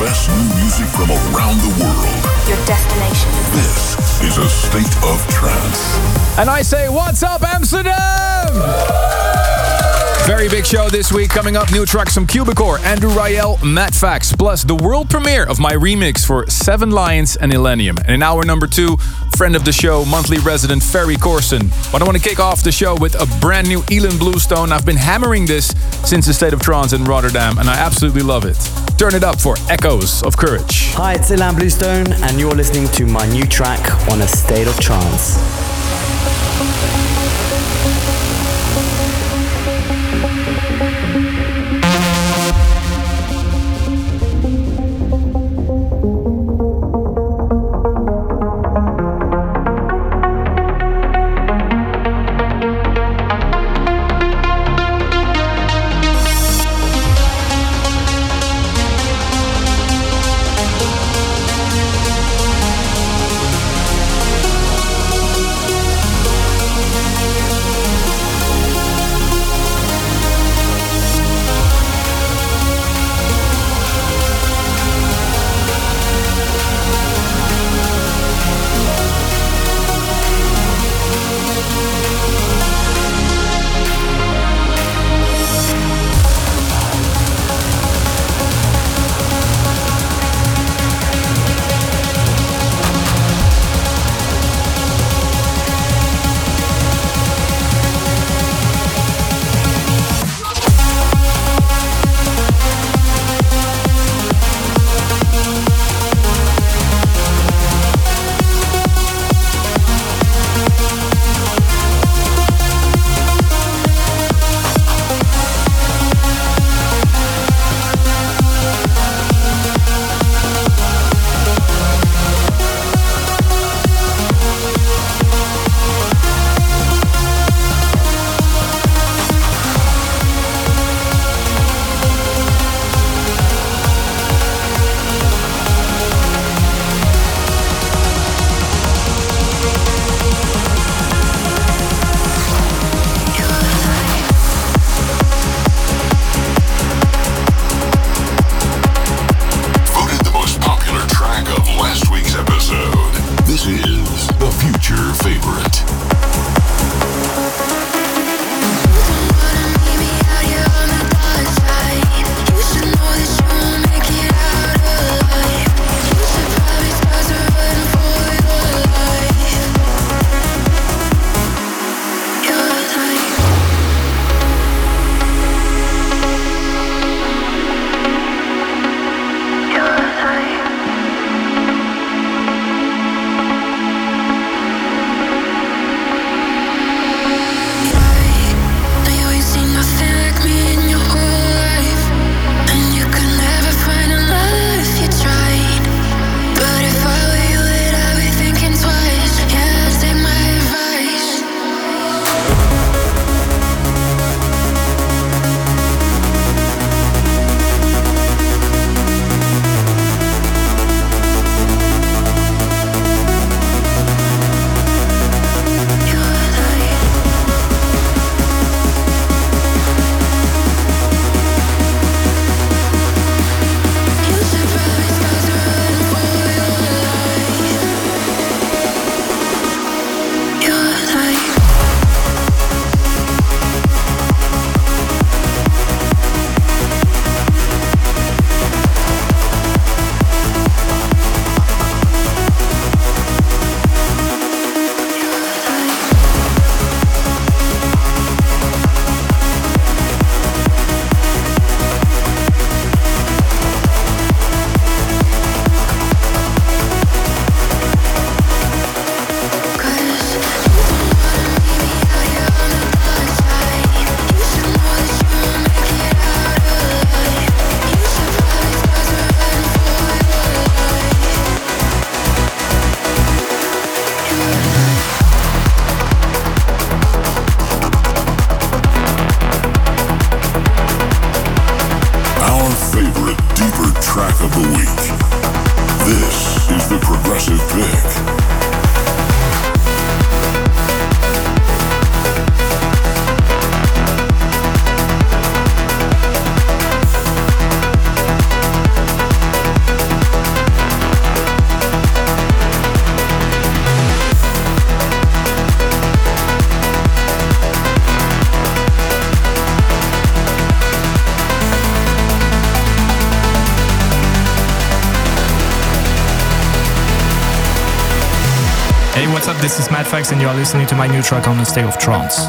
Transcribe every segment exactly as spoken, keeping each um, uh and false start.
best new music from around the world. Your destination. This is a state of trance. And I say, what's up, Amsterdam? Very big show this week. Coming up, new tracks from Cubicore, Andrew Rayel, Matt Fax, plus the world premiere of my remix for Seven Lions and Illenium. And in hour number two, friend of the show, monthly resident Ferry Corson. But I want to kick off the show with a brand new Elin Bluestone. I've been hammering this since the State of Trance in Rotterdam, and I absolutely love it. Turn it up for Echoes of Courage. Hi, it's Ilan Bluestone, and you're listening to my new track on A State of Trance. what's up? This is Madfax and you are listening to my new track on the State of Trance.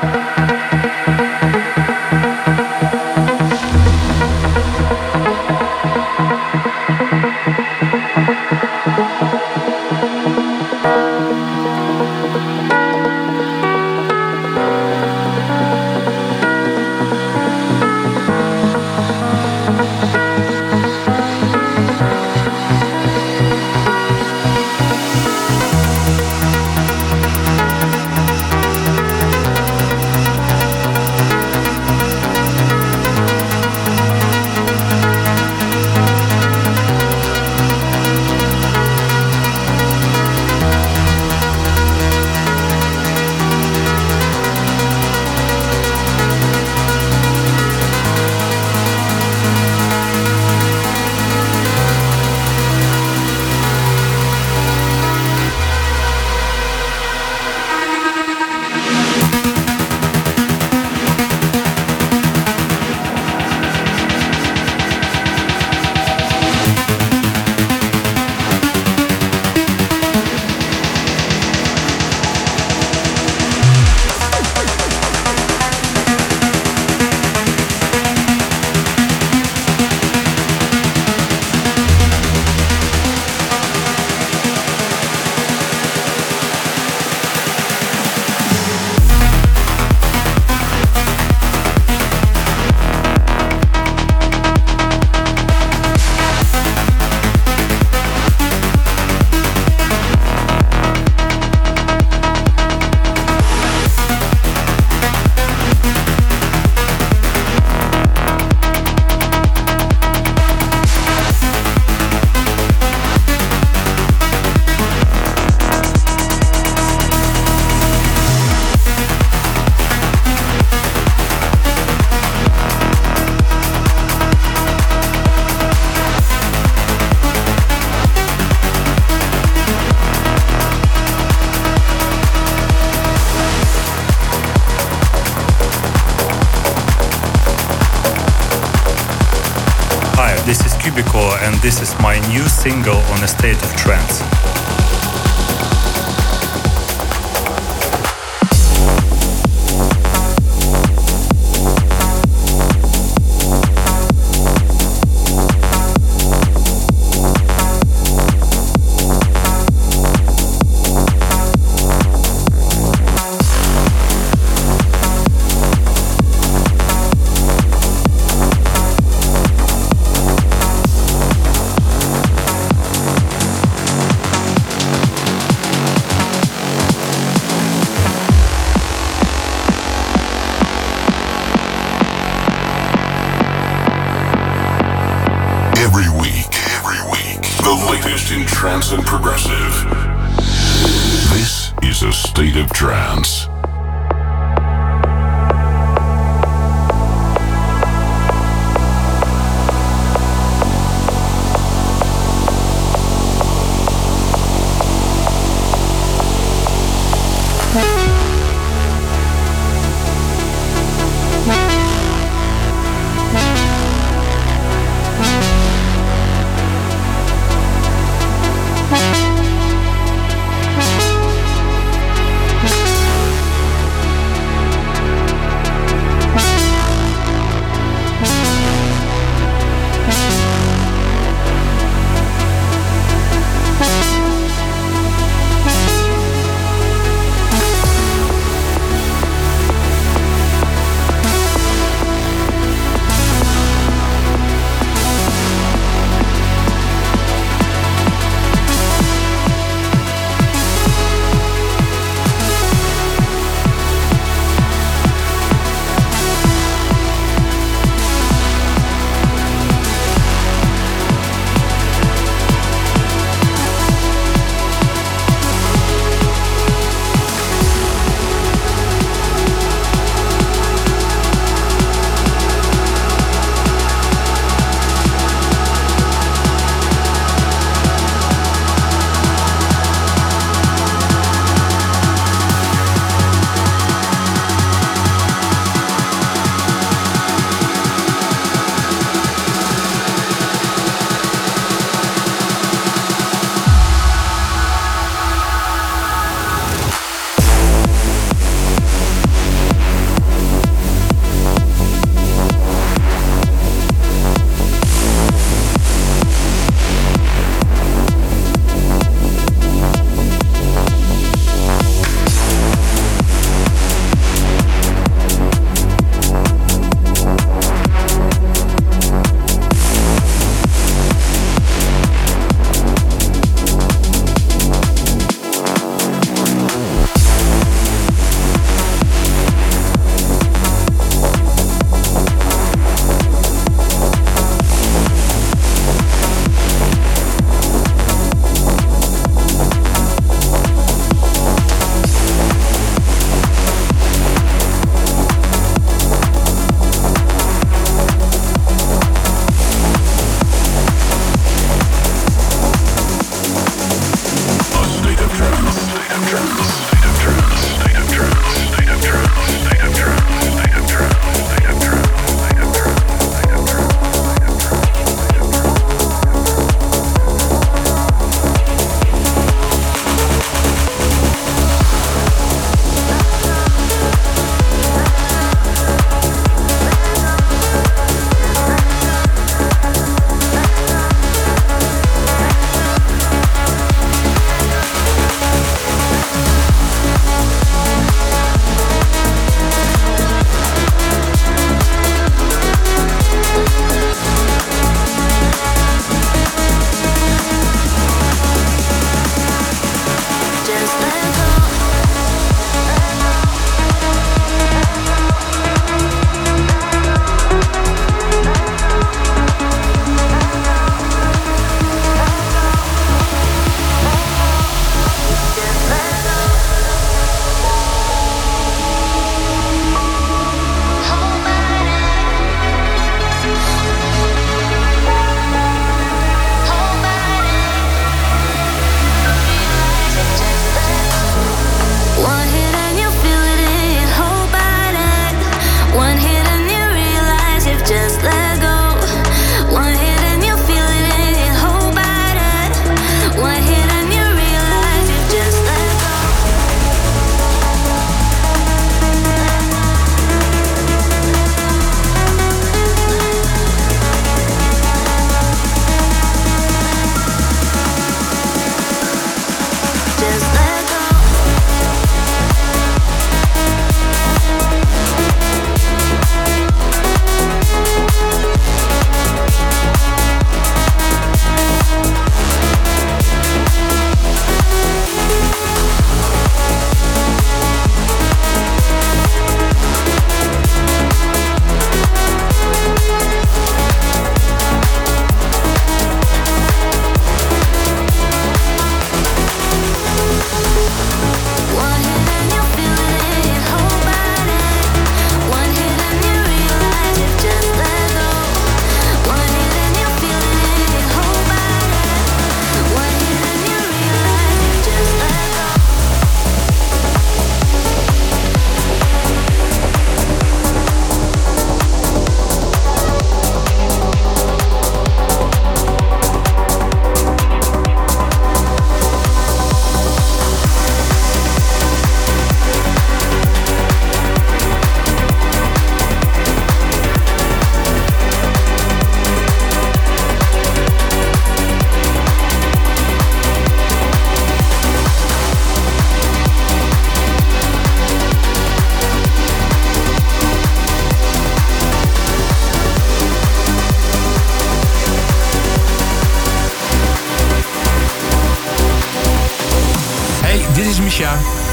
And this is my new single on A State of Trance. In trance and progressive. This is A State of Trance.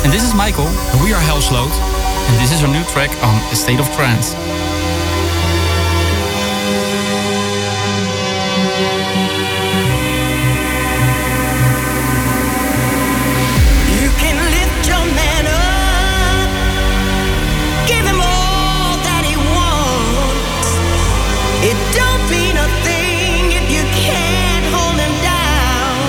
And this is Michael, and we are Hellsloot, and this is our new track on A State of Trance. You can lift your man up, give him all that he wants. It don't mean a thing if you can't hold him down.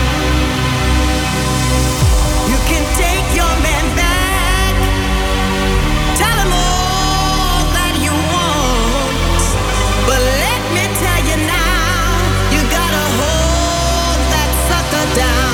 You can take your man back, tell him all that you want. But let me tell you now, you gotta hold that sucker down.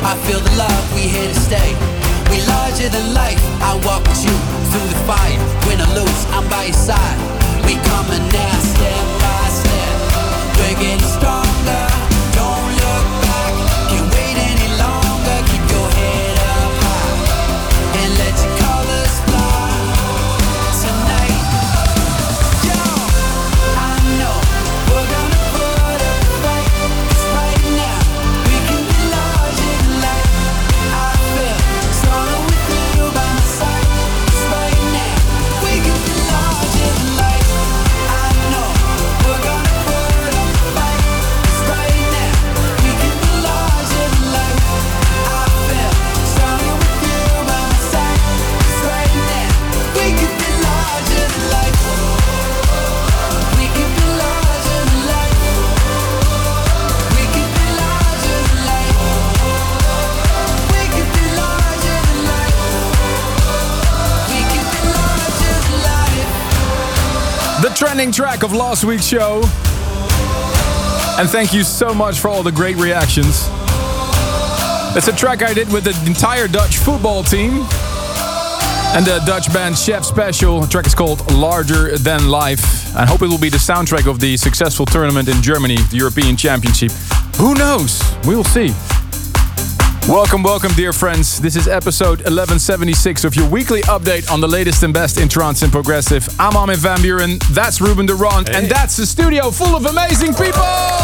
I feel the love, we here to stay. We larger than life, I walk with you through the fire. Win or lose, I'm by your side. We coming now, step by step. We're getting stronger, don't look back. Can't wait any longer, keep your head up high and let your colors fly tonight. Yo, I know we're gonna put up a fight, 'cause right now we can be larger than life. I feel stronger with you by my side, 'cause right now we can be larger than life. I know we're gonna put up a fight, 'cause right now we can be larger than life. I feel stronger with you by my side, 'cause right now we can be larger than life. We can be larger than life. We can be larger than life. We can be larger than life. We can be larger than life. The trending track of last week's show. And thank you so much for all the great reactions. It's a track I did with the entire Dutch football team and the Dutch band Chef Special. The track is called Larger Than Life. I hope it will be the soundtrack of the successful tournament in Germany, the European Championship. Who knows? We'll see. Welcome, welcome, dear friends. This is episode eleven seventy-six of your weekly update on the latest and best in trance and progressive. I'm Armin van Buuren, that's Ruben de Ronde, and that's the studio full of amazing people!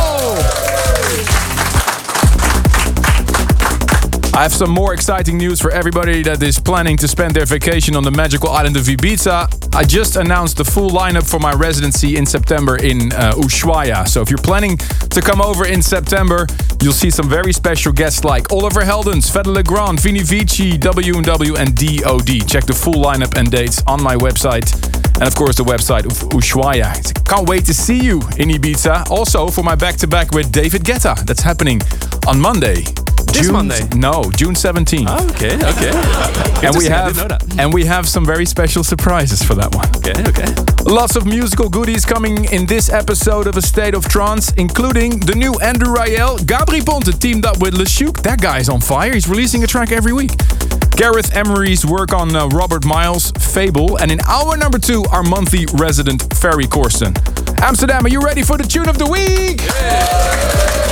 I have some more exciting news for everybody that is planning to spend their vacation on the magical island of Ibiza. I just announced the full lineup for my residency in September in uh, Ushuaia. So if you're planning to come over in September, you'll see some very special guests like Oliver Heldens, Fedde Le Grand, Vini Vici, W and W, and D O D. Check the full lineup and dates on my website. And of course the website of Ushuaia. Can't wait to see you in Ibiza. Also for my back-to-back with David Guetta. That's happening on Monday. This June, Monday? No, June seventeenth. Oh, okay, okay. And we have I didn't know that. and we have some very special surprises for that one. Okay, okay. Lots of musical goodies coming in this episode of A State of Trance, including the new Andrew Rayel. Gabri Ponte teamed up with LeShook. That guy's on fire. He's releasing a track every week. Gareth Emery's work on uh, Robert Miles' Fable. And in hour number two, our monthly resident Ferry Corsten. Amsterdam, are you ready for the tune of the week? Yeah.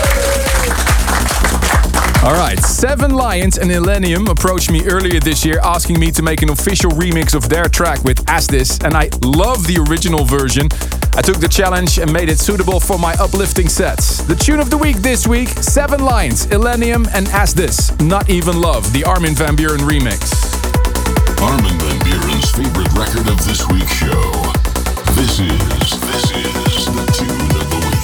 All right, Seven Lions and Illenium approached me earlier this year asking me to make an official remix of their track with As This, and I love the original version. I took the challenge and made it suitable for my uplifting sets. The tune of the week this week, Seven Lions, Illenium and As This, Not Even Love, the Armin van Buuren remix. Armin van Buuren's favorite record of this week's show. This is, this is the tune of the week.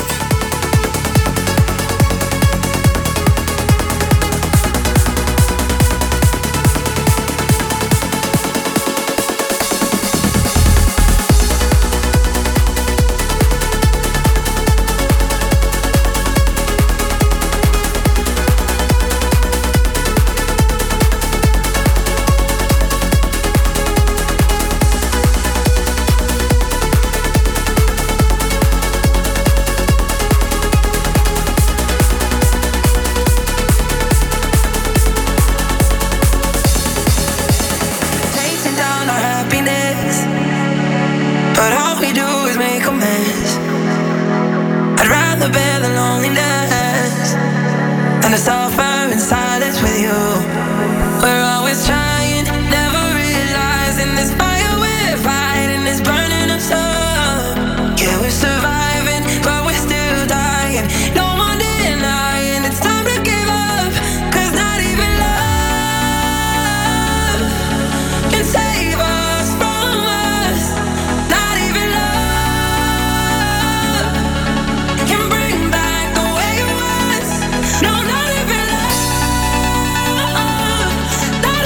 No, not even love.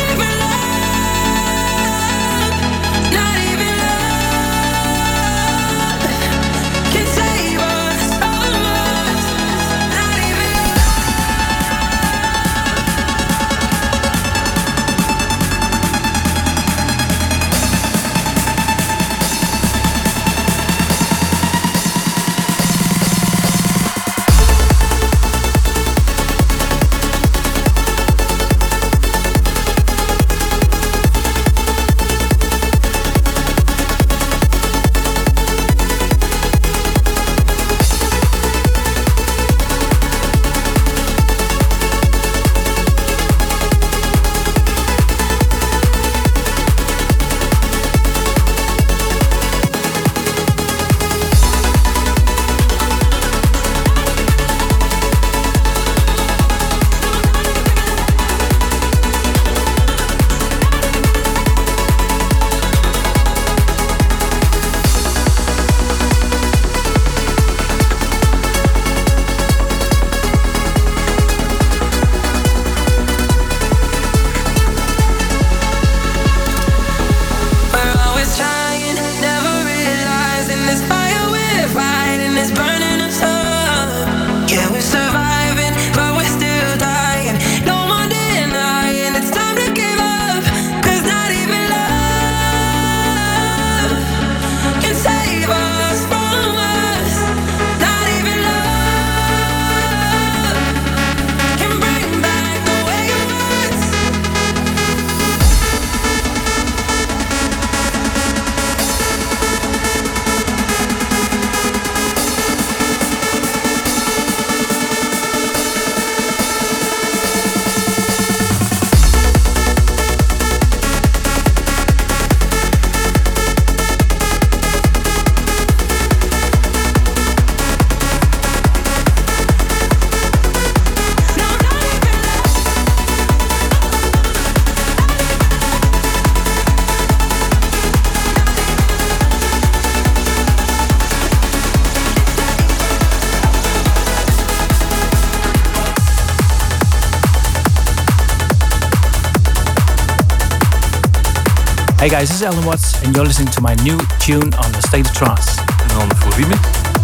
Hey guys, this is Alan Watts, and you're listening to my new tune on the State of Trance. En dan voor remix.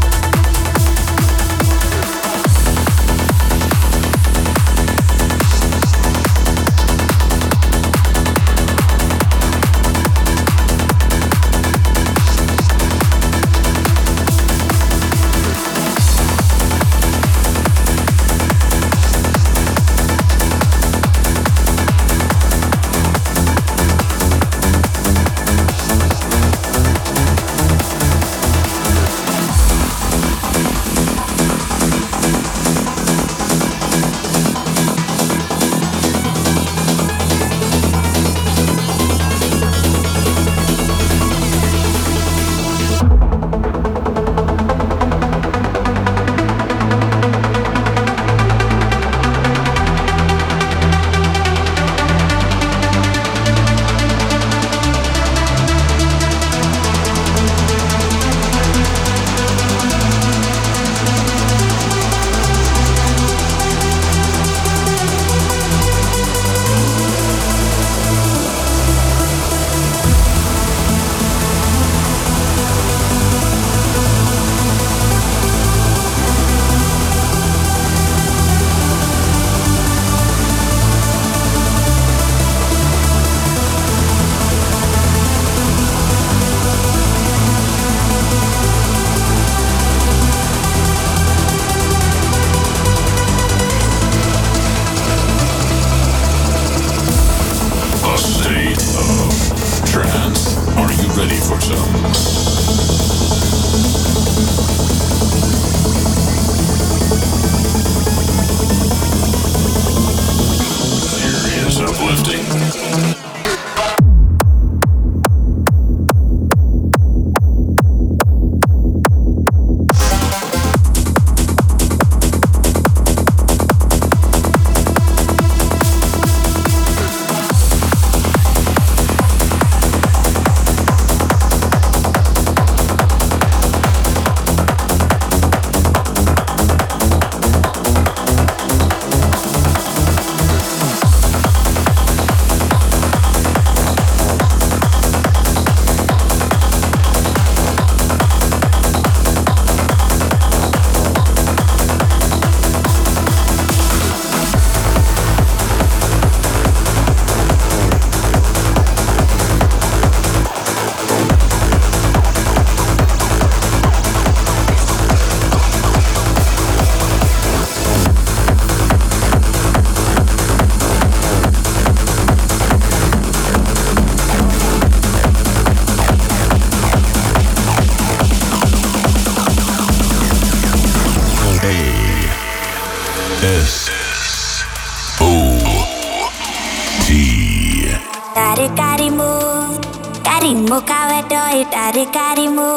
Karimu kawe doi dari karimu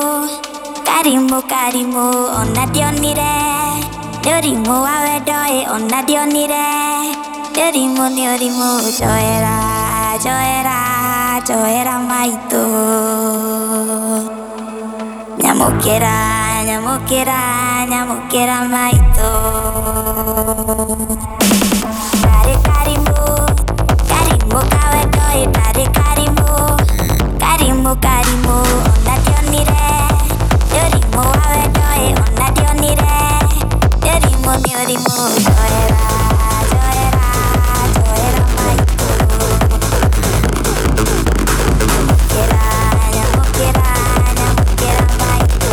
Karimu karimu onna dionire Dorimu awe doi onna dionire Dorimu niorimu joera joera joera maito Nyamukera nyamukera nyamukera maito Dari karimu Karimu kawe doi dari karimu Karimu karimu onna dionire Dorimu awe doi onna dionire Dorimu niorimu joera joera joera maito Nyamukera nyamukera nyamukera maito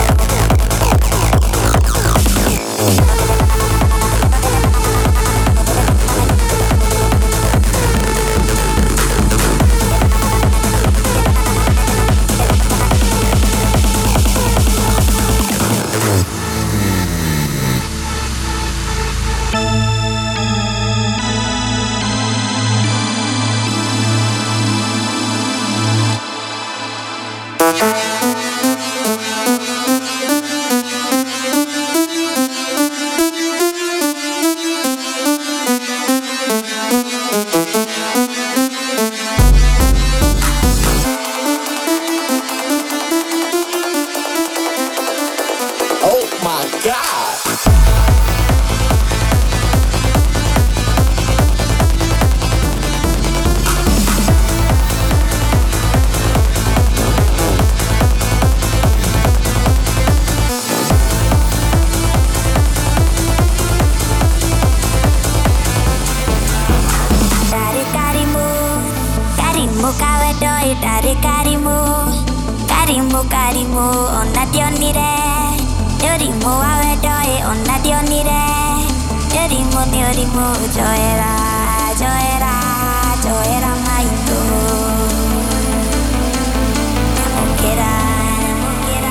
karimu onna dionire Yorimu awe doi onna dionire Yorimu yorimu joera joera joera maitu Namukera namukera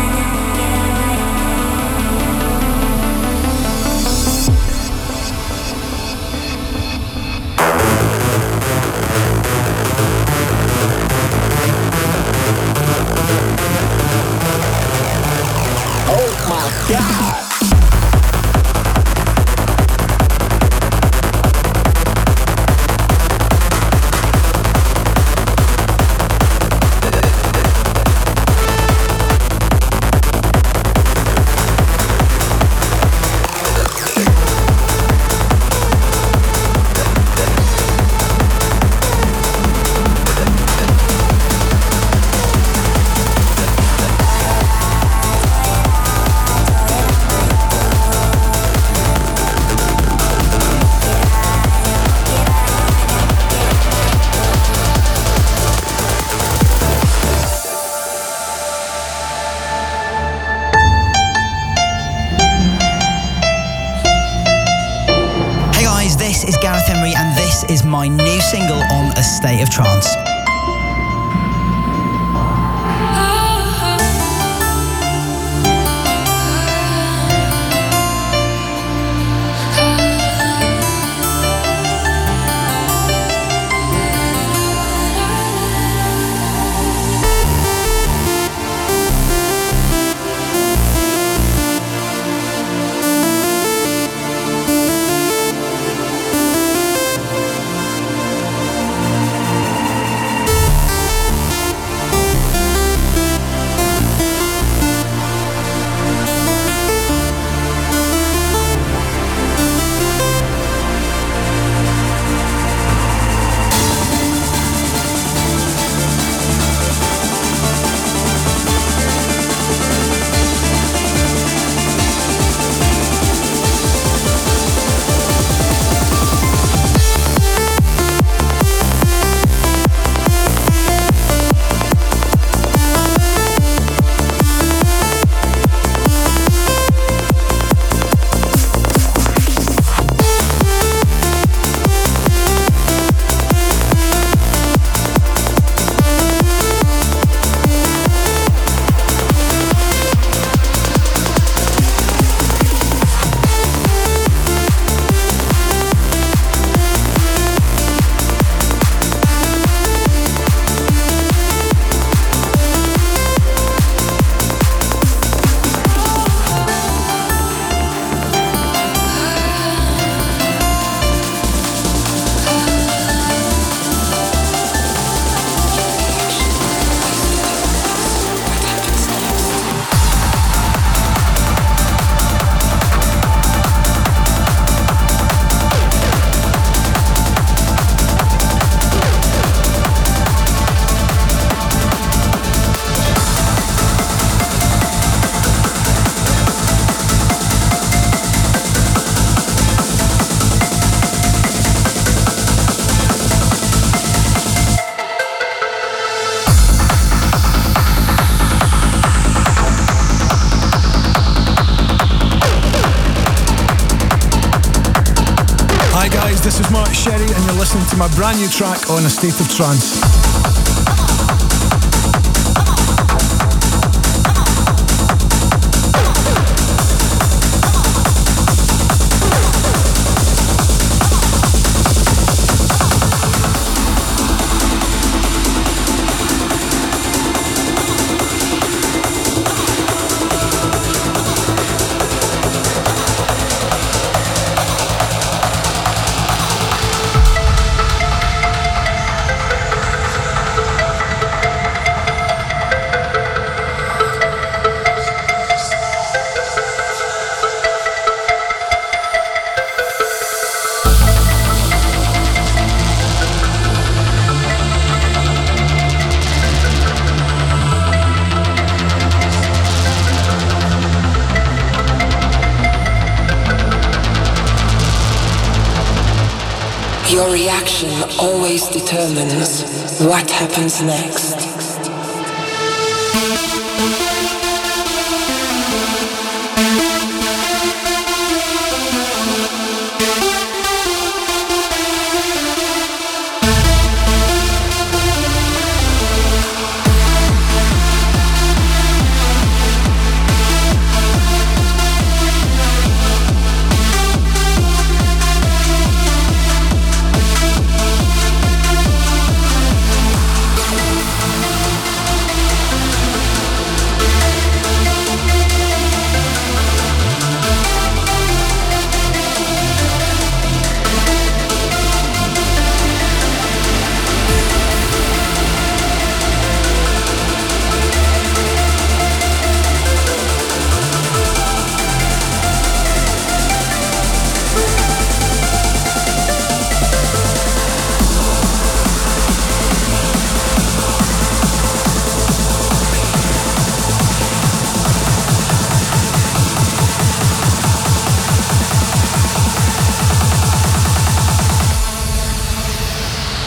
Oh my God! Is my new single on A State of Trance. This is Mark Sherry and you're listening to my brand new track on A State of Trance. Your reaction always determines what happens next.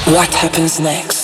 What happens next?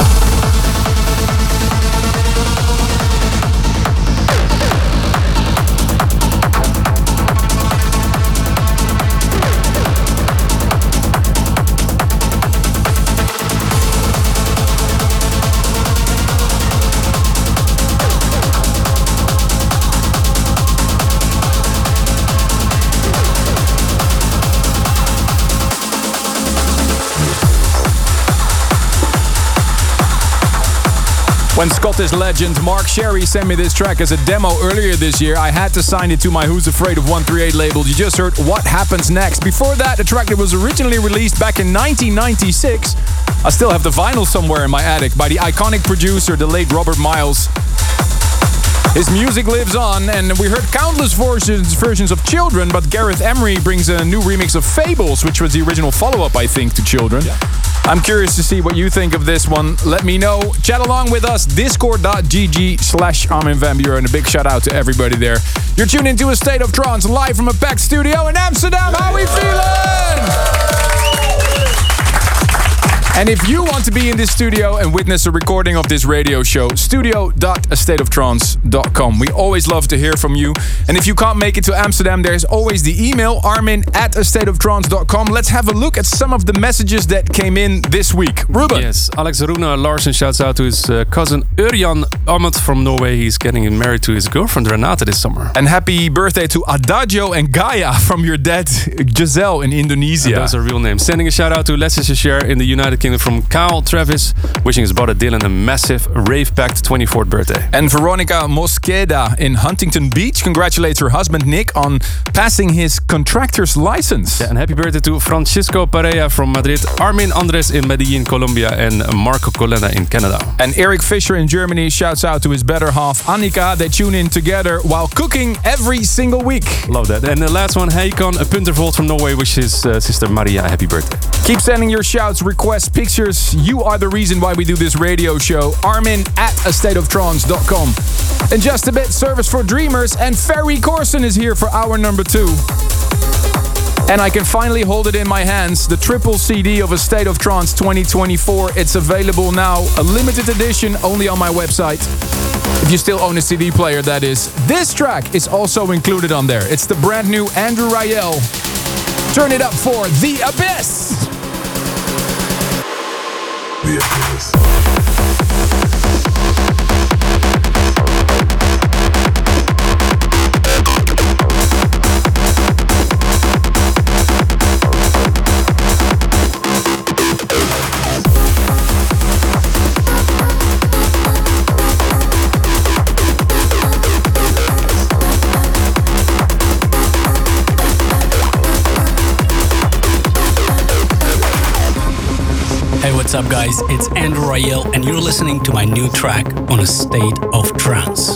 When Scottish legend Mark Sherry sent me this track as a demo earlier this year, I had to sign it to my Who's Afraid of one thirty-eight label. You just heard What Happens Next. Before that, a track that was originally released back in nineteen ninety-six. I still have the vinyl somewhere in my attic by the iconic producer, the late Robert Miles. His music lives on, and we heard countless versions, versions of Children, but Gareth Emery brings a new remix of Fables, which was the original follow-up, I think, to Children. Yeah. I'm curious to see what you think of this one. Let me know. Chat along with us. Discord.gg slash Armin van Buuren. A big shout out to everybody there. You're tuned into A State of Trance live from a packed studio in Amsterdam. How we feeling? And if you want to be in this studio and witness a recording of this radio show, studio dot a state of trance dot com. We always love to hear from you. And if you can't make it to Amsterdam, there's always the email, armin at a state of trance dot com. Let's have a look at some of the messages that came in this week. Ruben. Yes, Alex Runa Larsen shouts out to his uh, cousin Ørjan Ahmed from Norway. He's getting married to his girlfriend Renate this summer. And happy birthday to Adagio and Gaia from your dad Giselle in Indonesia. And those are real names. Sending a shout out to Leicestershire in the United Kingdom from Kyle Travis, wishing his brother Dylan a massive rave-packed twenty-fourth birthday. And Veronica Mosqueda in Huntington Beach congratulates her husband Nick on passing his contractor's license. Yeah, and happy birthday to Francisco Pereira from Madrid, Armin Andres in Medellin, Colombia, and Marco Colenda in Canada. And Eric Fisher in Germany shouts out to his better half Annika. They tune in together while cooking every single week. Love that. And the last one, Heikon Puntervold from Norway, wishes uh, sister Maria a happy birthday. Keep sending your shouts, requests, pictures. You are the reason why we do this radio show. Armin at a state of trance dot com. In just a bit, Service for Dreamers, and Ferry Corson is here for hour number two. And I can finally hold it in my hands, the triple C D of A State of Trance twenty twenty-four. It's available now, a limited edition, only on my website. If you still own a C D player, that is. This track is also included on there. It's the brand new Andrew Rayel. Turn it up for The Abyss. The Abyss. What's up, guys? It's Andrew Rayel, and you're listening to my new track on A State of Trance.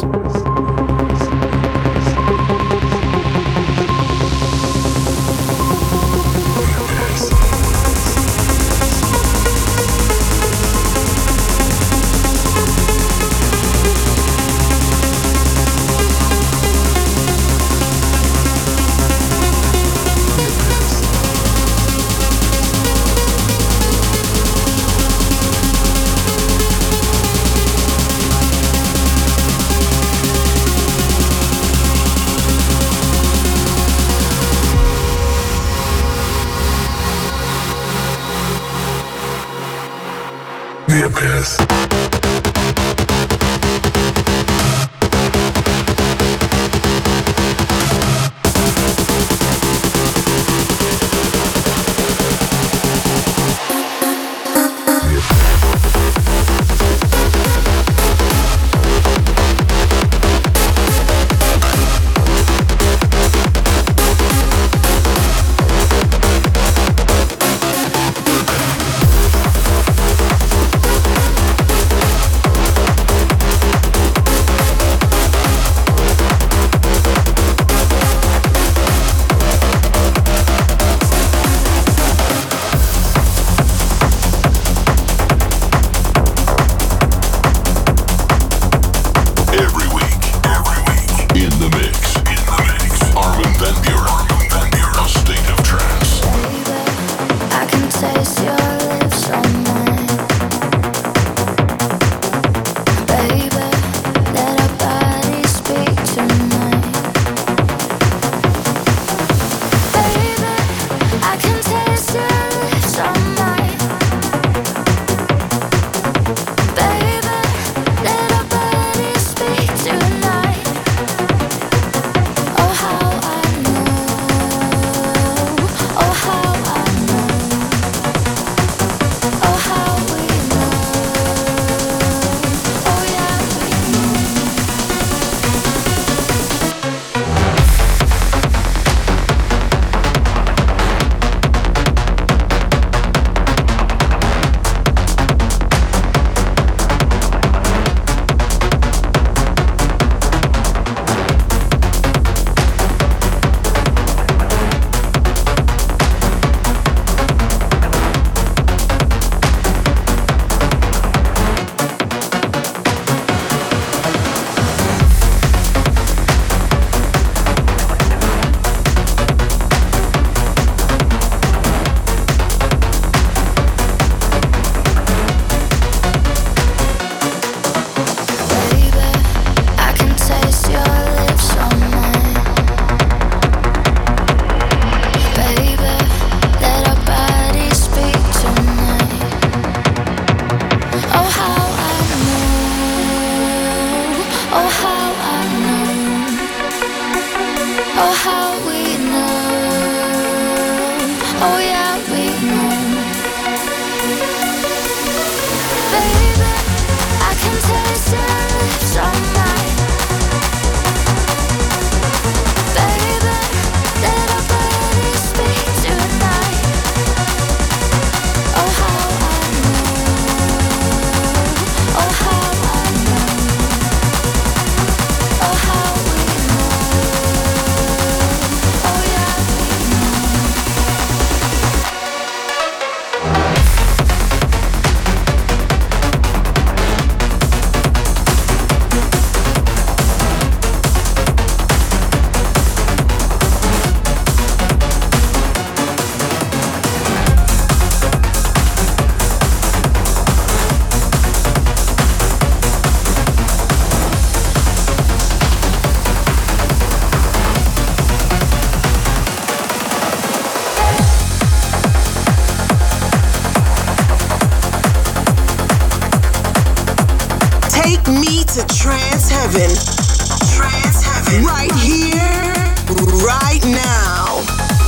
Oh, how we know. Oh, yeah, we know. Baby, I can taste your lips on mine. Baby, let our bodies speak tonight. Oh, how I know. Oh, how I know. Oh, how we know. Oh, yeah, we know. Take me to trance heaven. Trance heaven. Right here, right now.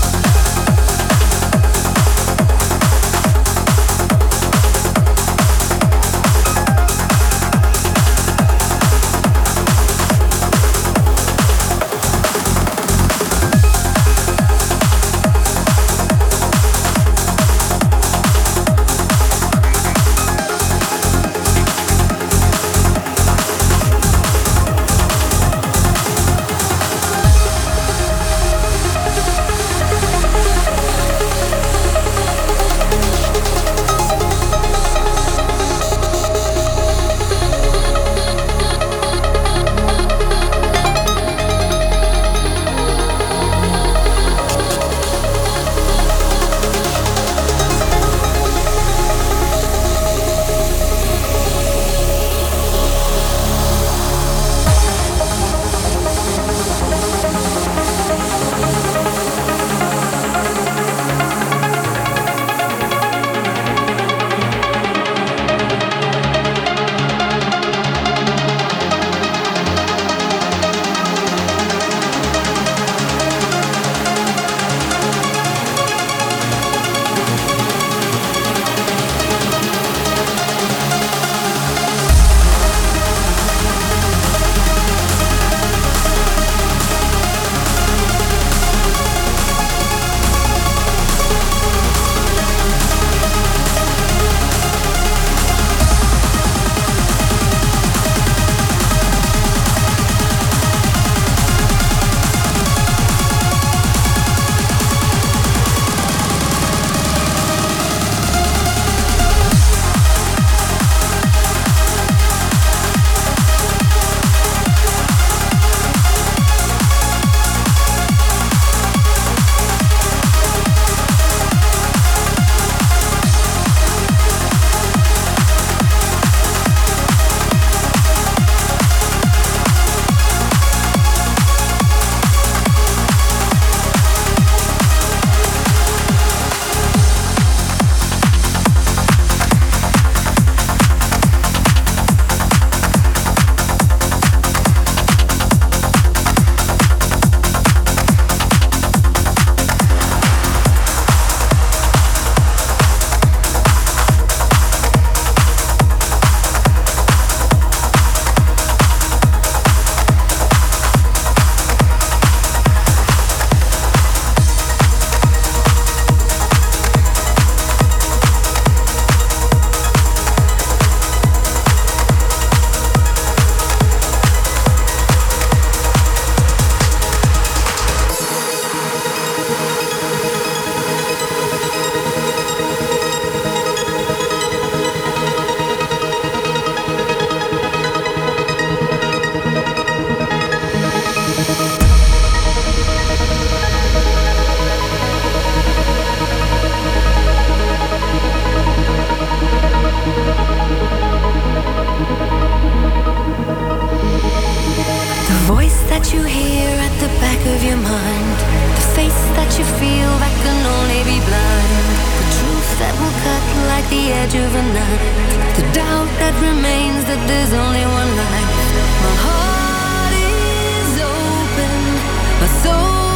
the edge of a knife. The doubt that remains that there's only one life. My heart is open, my soul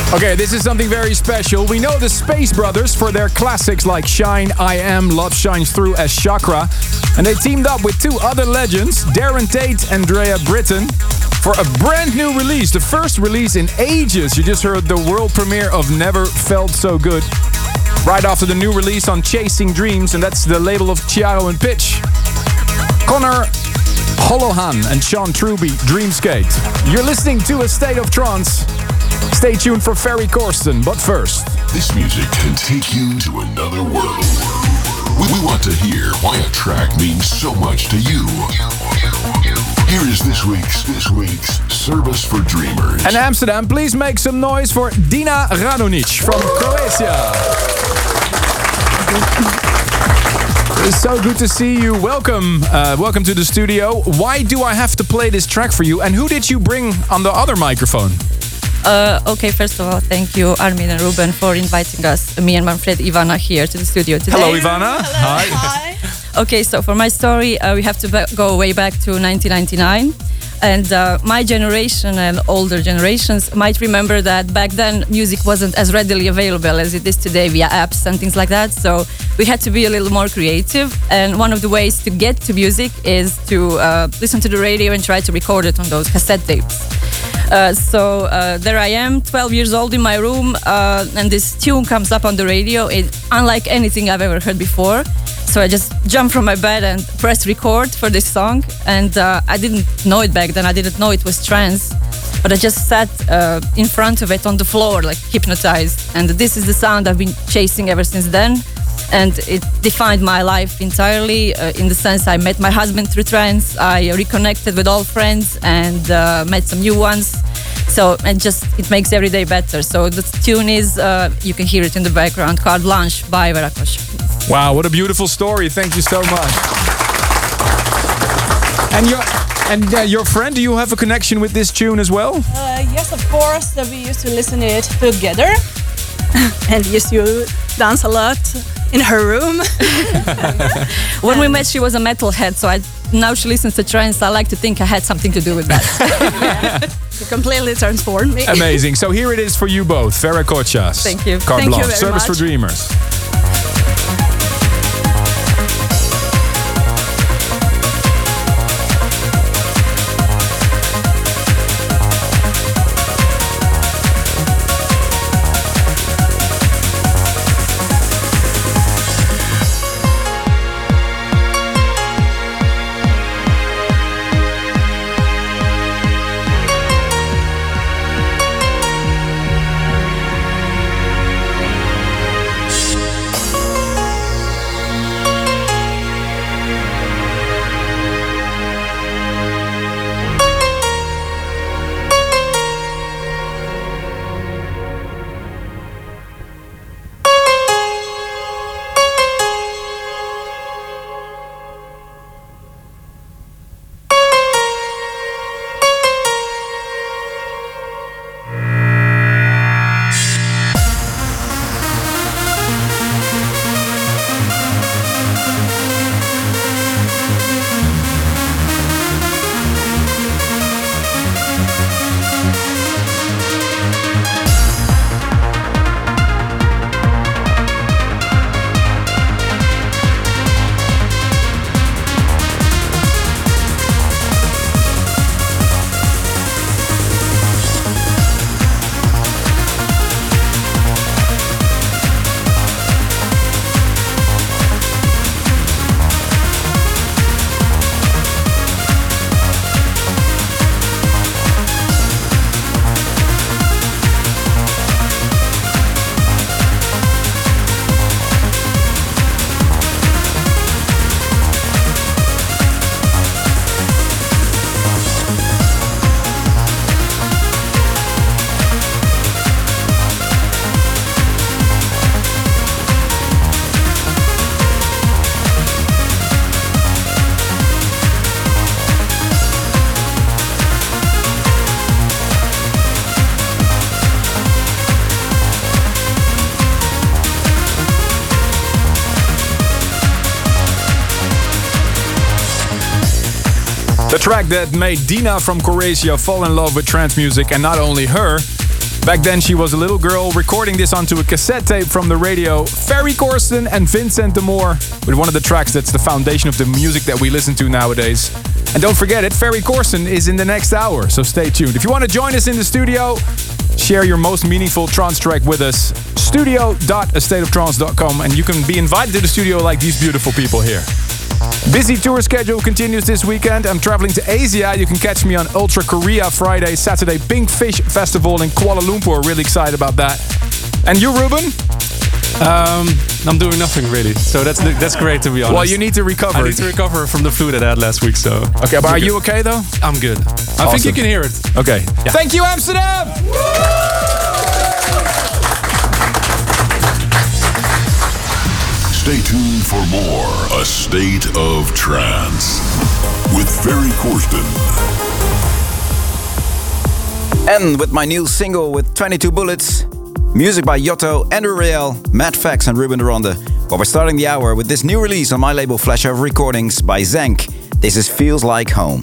Okay, this is something very special. We know the Space Brothers for their classics like Shine, I Am, Love Shines Through as Chakra. And they teamed up with two other legends, Darren Tate and Drea Britton, for a brand new release. The first release in ages. You just heard the world premiere of Never Felt So Good. Right after the new release on Chasing Dreams, and that's the label of Chiaro and Pitch. Connor Holohan and Sean Truby, Dreamskate. You're listening to A State of Trance. Stay tuned for Ferry Corsten, but first... This music can take you to another world. We, we want to hear why a track means so much to you. Here is this week's, this week's Service for Dreamers. And Amsterdam, please make some noise for Dina Radonic from Croatia. It's so good to see you. Welcome, uh, welcome to the studio. Why do I have to play this track for you? And who did you bring on the other microphone? Uh, okay, first of all, thank you, Armin and Ruben, for inviting us, me and Manfred Ivana, here to the studio today. Hello, Ivana. Hello. Hi. Hi. Okay, so for my story, uh, we have to ba- go way back to nineteen ninety-nine. And uh, my generation and older generations might remember that back then music wasn't as readily available as it is today via apps and things like that. So we had to be a little more creative. And one of the ways to get to music is to uh, listen to the radio and try to record it on those cassette tapes. Uh, so uh, there I am, twelve years old in my room, uh, and this tune comes up on the radio. It's unlike anything I've ever heard before. So I just jumped from my bed and pressed record for this song. And uh, I didn't know it back then. I didn't know it was trance. But I just sat uh, in front of it on the floor, like hypnotized. And this is the sound I've been chasing ever since then. And it defined my life entirely uh, in the sense I met my husband through trance. I reconnected with old friends and uh, met some new ones. So it just, it makes every day better. So the tune is, uh, you can hear it in the background, Carte Blanche by Verakosh. Wow, what a beautiful story. Thank you so much. And your, and uh, your friend, do you have a connection with this tune as well? Uh, yes, of course. Uh, we used to listen it together. And used to dance a lot in her room. When we met, she was a metalhead, so I, now she listens to trance. I like to think I had something to do with that. Yeah. She completely transformed me. Amazing. So here it is for you both. Verakochas. Thank you. Carte Thank Blanche. you very Service much. for Dreamers. The track that made Dina from Croatia fall in love with trance music, and not only her, Back then, she was a little girl recording this onto a cassette tape from the radio. Ferry Corsten and Vincent de Moor with one of the tracks that's the foundation of the music that we listen to nowadays. And don't forget it, Ferry Corsten is in the next hour, so stay tuned. If you want to join us in the studio, share your most meaningful trance track with us. studio dot a state of trance dot com, and you can be invited to the studio like these beautiful people here. Busy tour schedule continues this weekend. I'm traveling to Asia. You can catch me on Ultra Korea Friday, Saturday, Pink Fish Festival in Kuala Lumpur. Really excited about that. And you, Ruben? Um, I'm doing nothing really, so that's that's great to be honest. Well, you need to recover. I need to recover from the flu that I had last week, so... Okay, but are you okay though? I'm good. I Awesome. think you can hear it. Okay. Yeah. Thank you, Amsterdam! Stay tuned for more A State of Trance with Ferry Corsten. And with my new single with twenty-two Bullets, music by Yotto, Andrew Rayel, Matt Fax and Ruben de Ronde. Well, we're starting the hour with this new release on my label Flashover Recordings by Zank. This is Feels Like Home.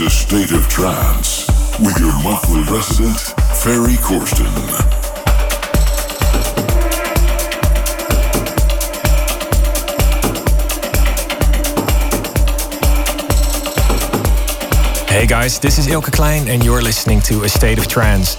A State of Trance with your monthly resident, Ferry Corsten. Hey guys, this is Ilke Klein and you're listening to A State of Trance.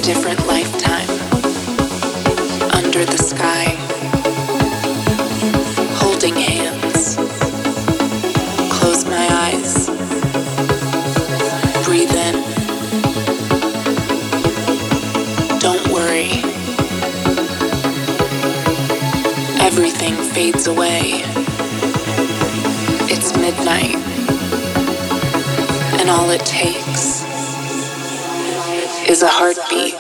different lifetime. Under the sky, holding hands. Close my eyes. Breathe in. Don't worry. Everything fades away. It's midnight. And all it takes is a heartbeat.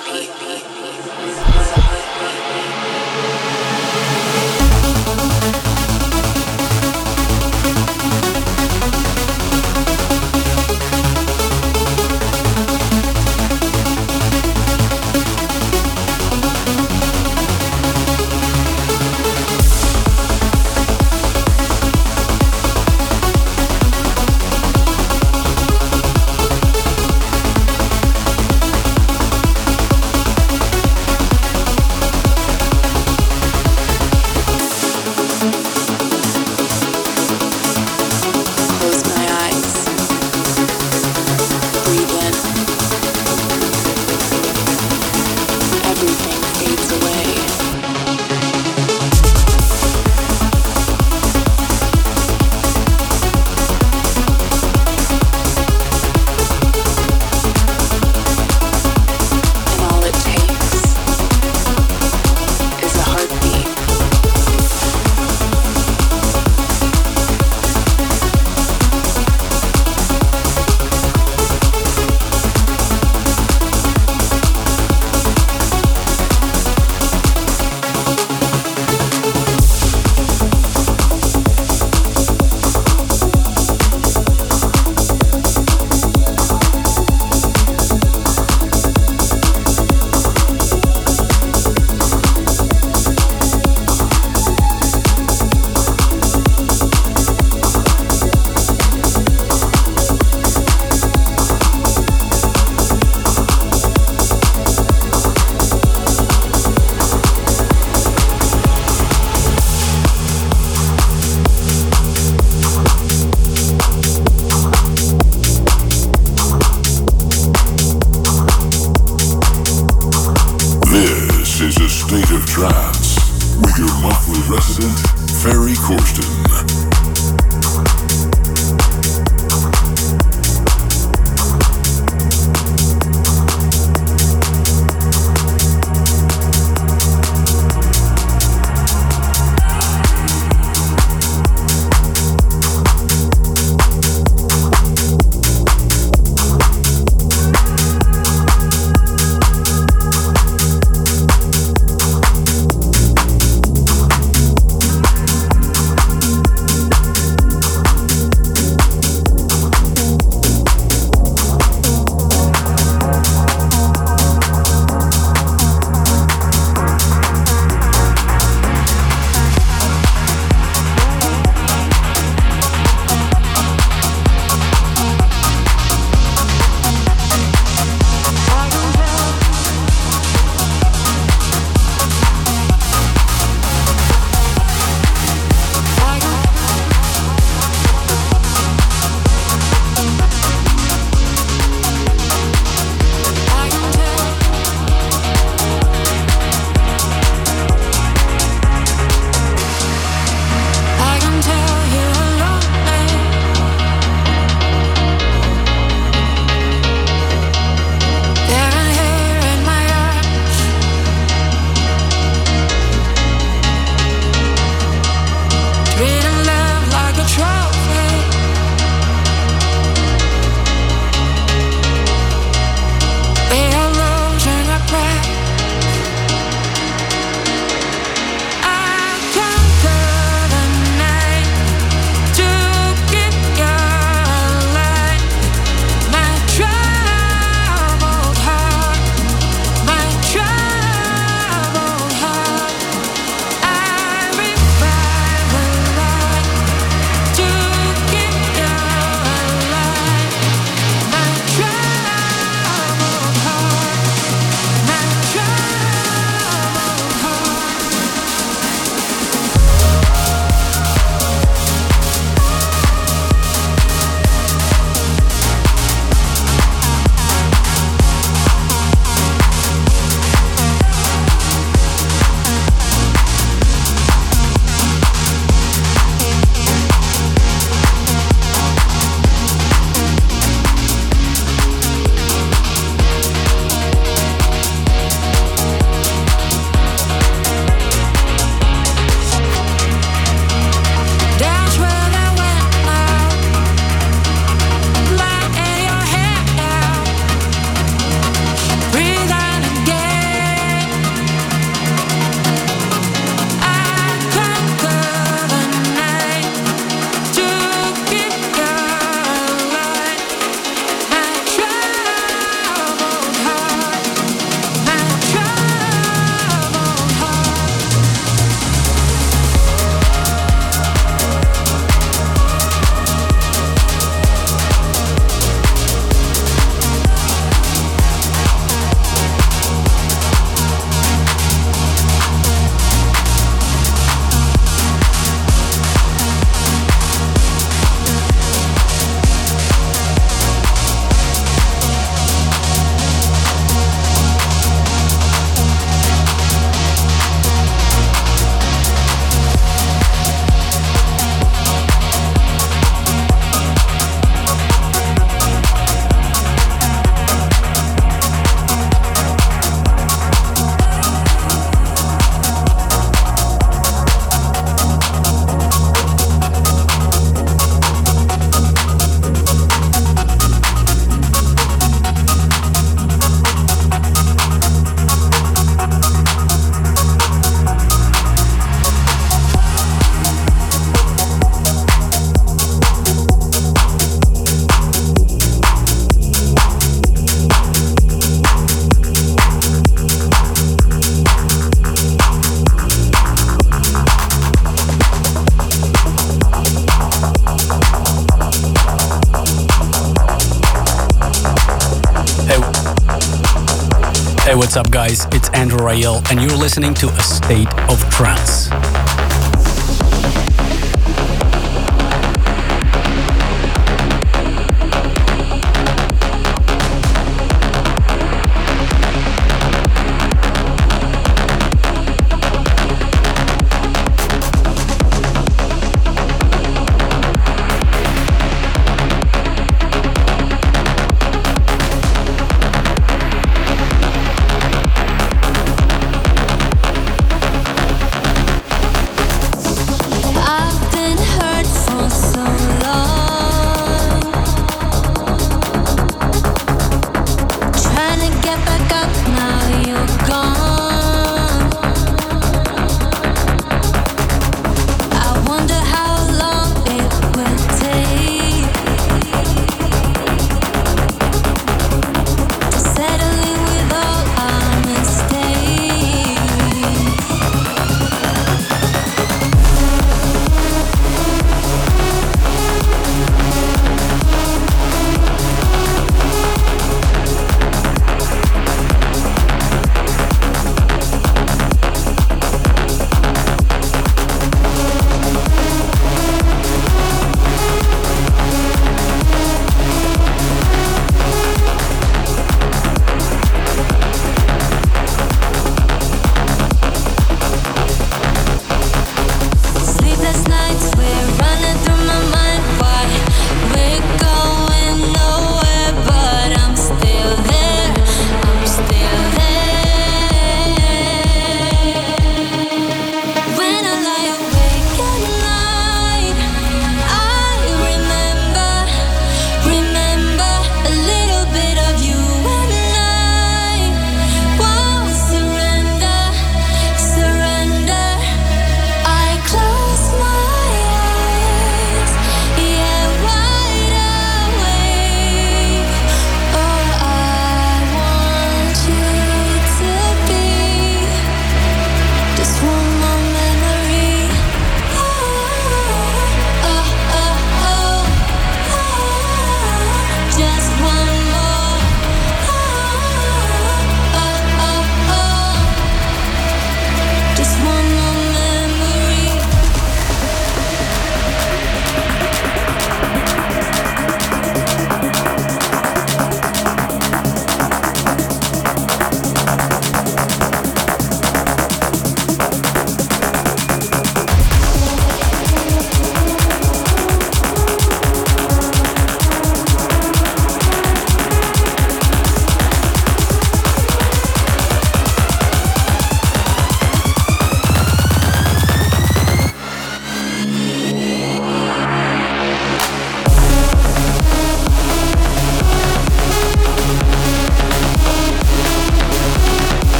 Hey, what's up, guys? It's Andrew Rayel, and you're listening to A State of Trance.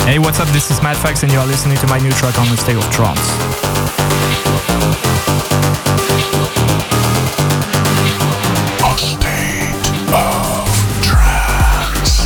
Hey, what's up? This is Madfax and you are listening to my new track on the State of Trance. A State of Trance.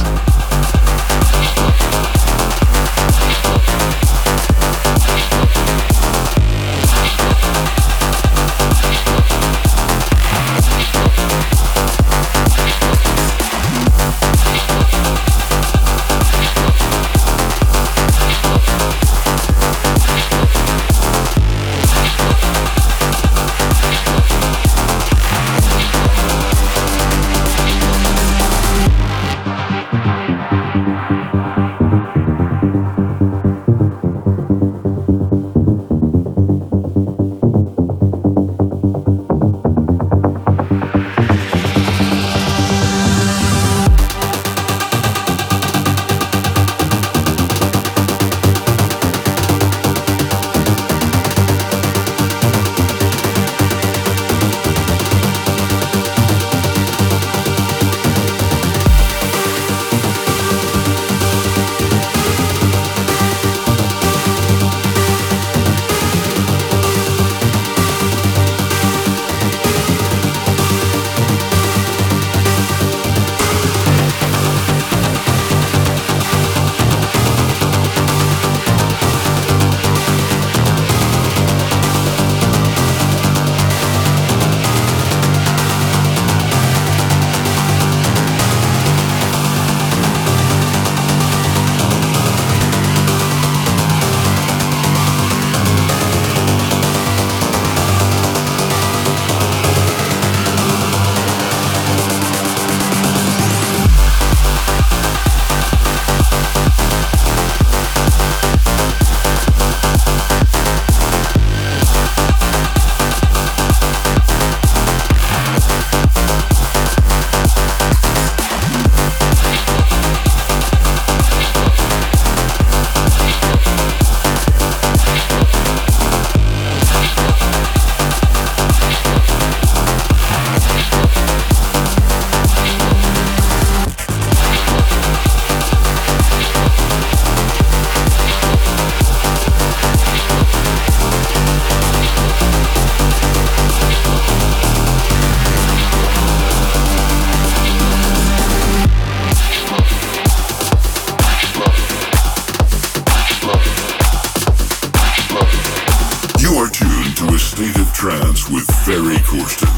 Trance with Ferry Corsten.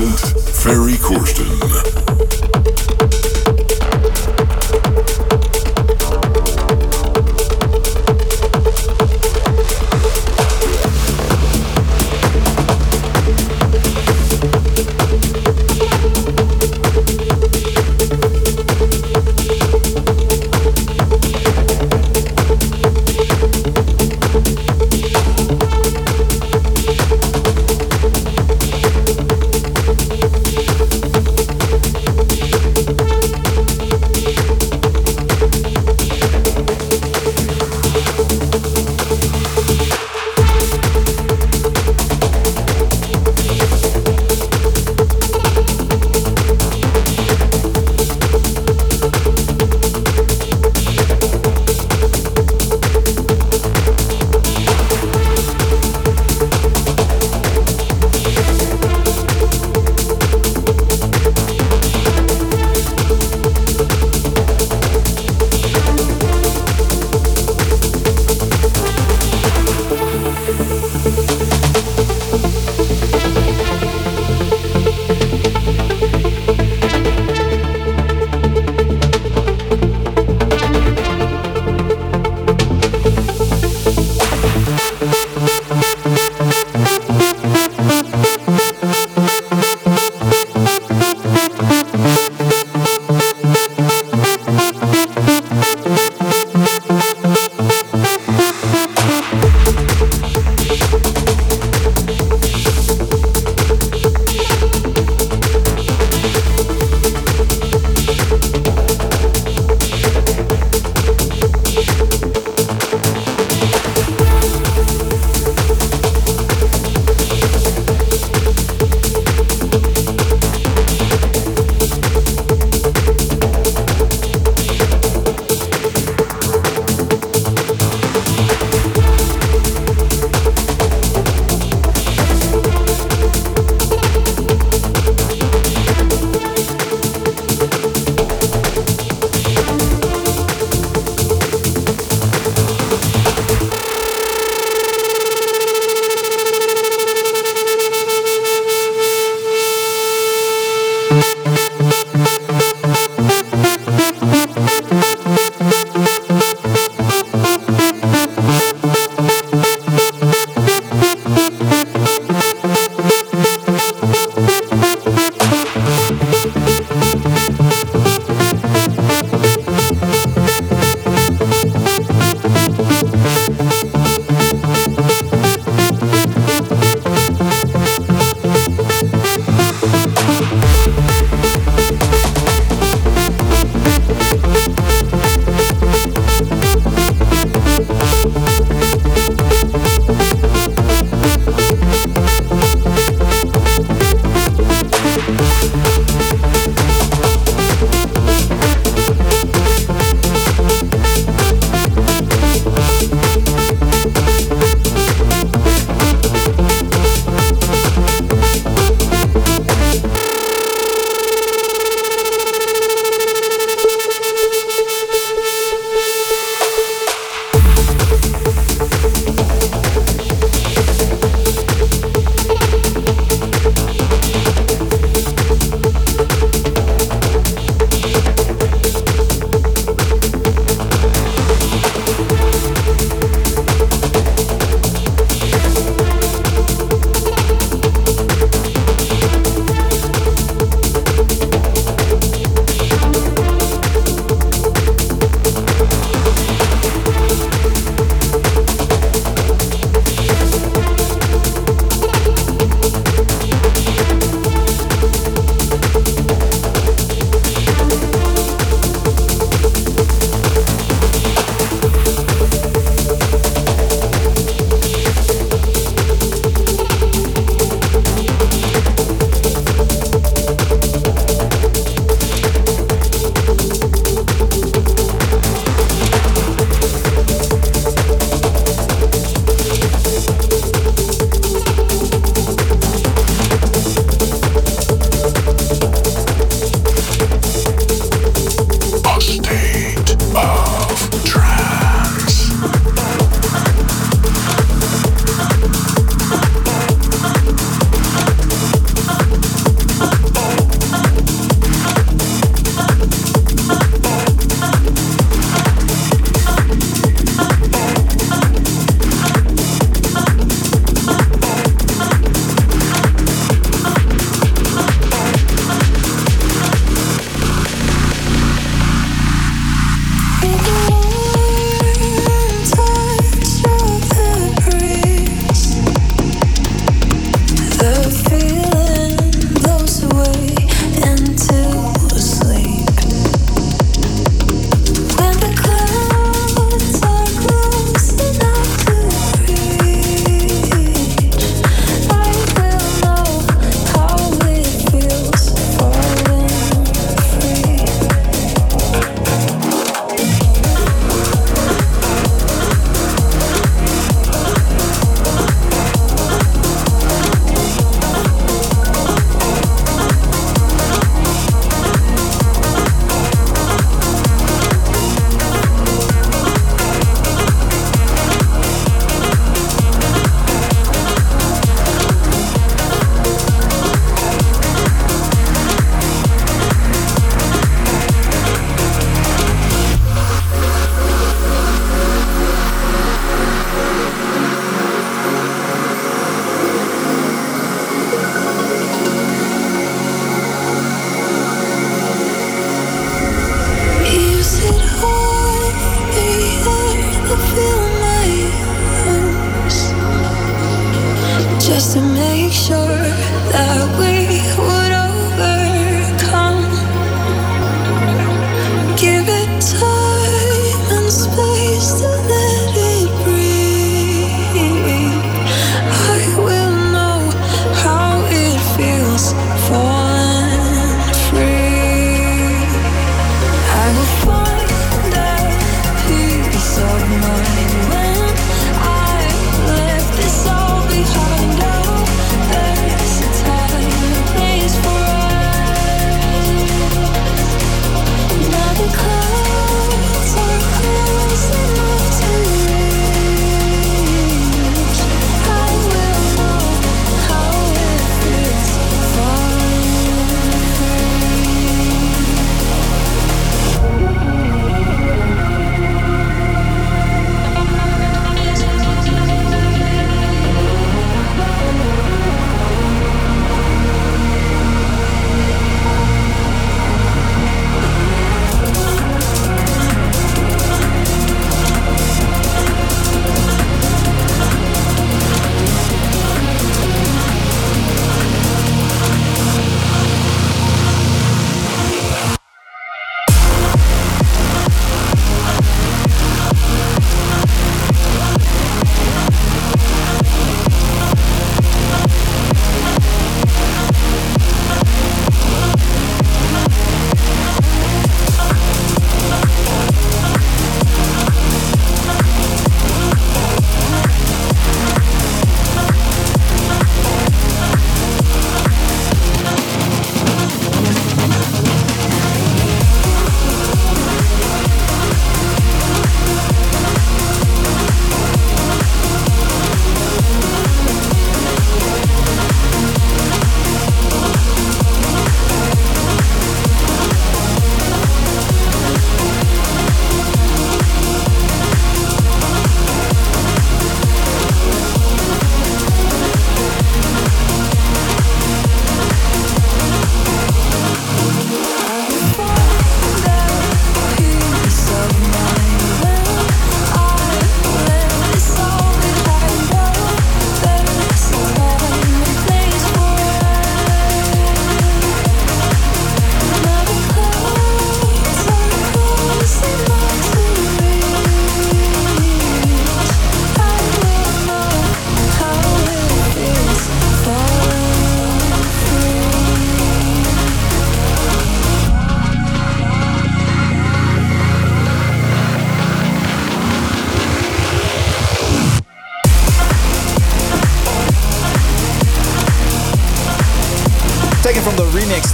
resident, Ferry Corsten.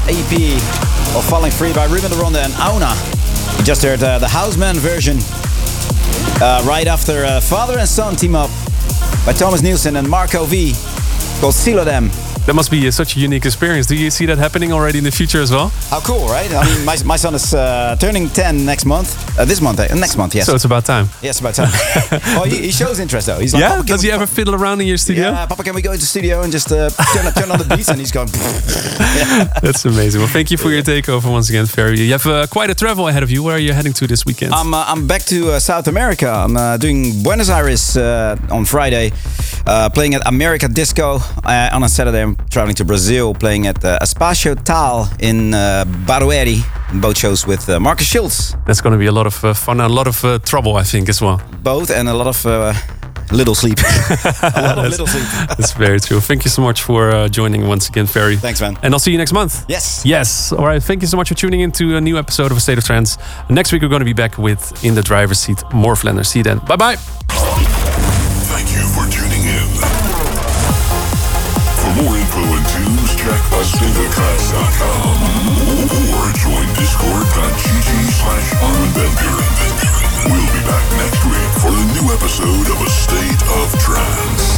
E P of Falling Free by Ruben de Ronde and Auna. You just heard uh, the Houseman version. Uh, right after uh, Father and Son team up by Thomas Nielsen and Marco V, called Silodem. That must be uh, such a unique experience. Do you see that happening already in the future as well? How cool, right? I mean, my, my son is uh, turning ten next month. Uh, this month, uh, next month, yes. So it's about time. Yes, about time. Well, he, he shows interest though. He's like, yeah? Papa, Does he ever fiddle around in your studio? Yeah, Papa, can we go into the studio and just uh, turn, turn on the beats? And he's going. Yeah. That's amazing. Well, thank you for your takeover once again, Ferry. You have uh, quite a travel ahead of you. Where are you heading to this weekend? I'm uh, I'm back to uh, South America. I'm uh, doing Buenos Aires uh, on Friday, uh, playing at America Disco. Uh, on a Saturday, I'm traveling to Brazil, playing at uh, Espacio Tal in uh, Barueri. Both shows with uh, Marcus Schultz. That's going to be a lot of uh, fun and a lot of uh, trouble, I think, as well. Both, and a lot of uh, little sleep. a lot of little sleep. That's very true. Thank you so much for uh, joining once again, Ferry. Thanks, man. And I'll see you next month. Yes. Yes. All right. Thank you so much for tuning in to a new episode of A State of Trance. Next week, we're going to be back with In the Driver's Seat, Morphlander. See you then. Bye-bye. Thank you for tuning in. For more info and tunes, check a state of trance dot com or join discord.gg slash Armin Van Buren. We'll be back next week for a new episode of A State of Trance.